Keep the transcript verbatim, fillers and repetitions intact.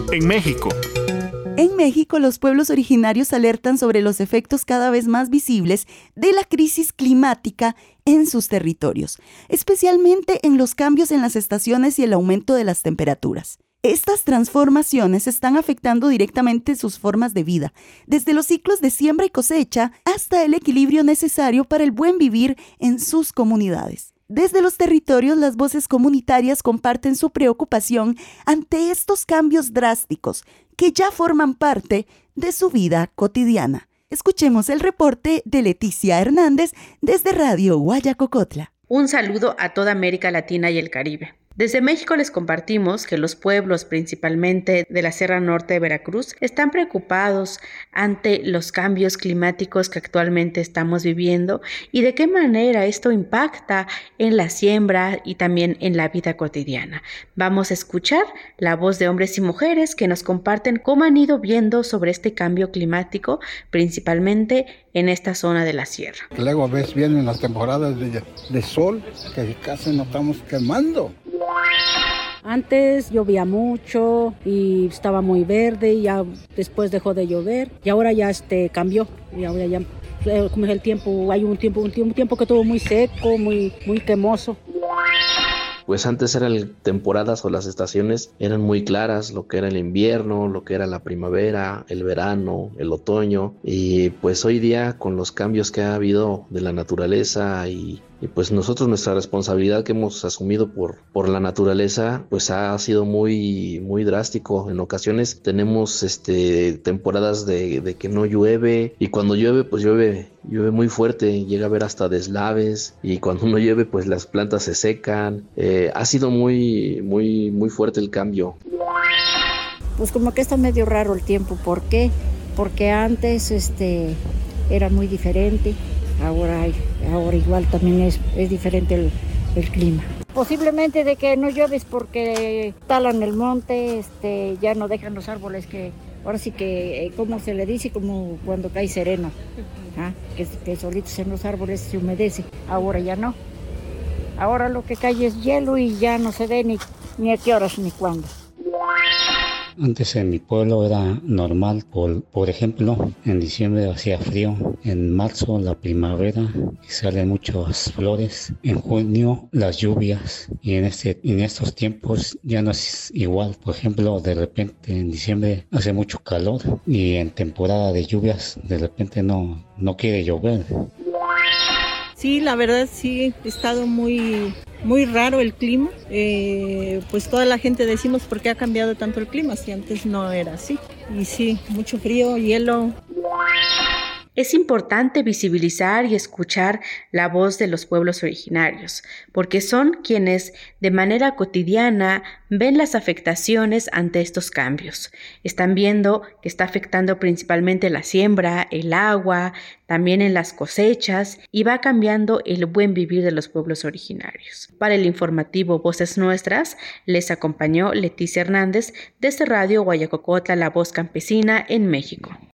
En México. En México, los pueblos originarios alertan sobre los efectos cada vez más visibles de la crisis climática en sus territorios, especialmente en los cambios en las estaciones y el aumento de las temperaturas. Estas transformaciones están afectando directamente sus formas de vida, desde los ciclos de siembra y cosecha hasta el equilibrio necesario para el buen vivir en sus comunidades. Desde los territorios, las voces comunitarias comparten su preocupación ante estos cambios drásticos que ya forman parte de su vida cotidiana. Escuchemos el reporte de Leticia Hernández desde Radio Guayacocotla. Un saludo a toda América Latina y el Caribe. Desde México les compartimos que los pueblos, principalmente de la Sierra Norte de Veracruz, están preocupados ante los cambios climáticos que actualmente estamos viviendo y de qué manera esto impacta en la siembra y también en la vida cotidiana. Vamos a escuchar la voz de hombres y mujeres que nos comparten cómo han ido viendo sobre este cambio climático, principalmente en esta zona de la sierra. Luego a veces vienen las temporadas de, de sol que casi nos estamos quemando. Antes llovía mucho y estaba muy verde y ya después dejó de llover y ahora ya este cambió y ahora ya como es el tiempo, hay un tiempo un tiempo, un tiempo que estuvo muy seco, muy muy quemoso. Pues antes eran temporadas o las estaciones eran muy claras, lo que era el invierno, lo que era la primavera, el verano, el otoño, y pues hoy día con los cambios que ha habido de la naturaleza y, y pues nosotros nuestra responsabilidad que hemos asumido por, por la naturaleza pues ha sido muy, muy drástico. En ocasiones tenemos este, temporadas de, de que no llueve y cuando llueve pues llueve, llueve muy fuerte, llega a haber hasta deslaves y cuando no llueve pues las plantas se secan. Eh, ha sido muy, muy, muy fuerte el cambio. Pues como que está medio raro el tiempo. ¿Por qué? Porque antes este, era muy diferente. Ahora, ahora igual también es, es diferente el, el clima. Posiblemente de que no llueve es porque talan el monte, este, ya no dejan los árboles que... Ahora sí que, ¿cómo se le dice? Como cuando cae sereno, ¿ah? que, que solitos en los árboles se humedece. Ahora ya no. Ahora lo que cae es hielo y ya no se ve ni, ni a qué horas ni cuándo. Antes en mi pueblo era normal, por, por ejemplo, en diciembre hacía frío, en marzo la primavera y salen muchas flores, en junio las lluvias y en, este, en estos tiempos ya no es igual. Por ejemplo, de repente en diciembre hace mucho calor y en temporada de lluvias de repente no, no quiere llover. Sí, la verdad sí, ha estado muy, muy raro el clima. Eh, pues toda la gente decimos por qué ha cambiado tanto el clima, si antes no era así. Y sí, mucho frío, hielo. Es importante visibilizar y escuchar la voz de los pueblos originarios, porque son quienes de manera cotidiana ven las afectaciones ante estos cambios. Están viendo que está afectando principalmente la siembra, el agua, también en las cosechas y va cambiando el buen vivir de los pueblos originarios. Para el informativo Voces Nuestras, les acompañó Leticia Hernández desde Radio Guayacocotla, La Voz Campesina en México.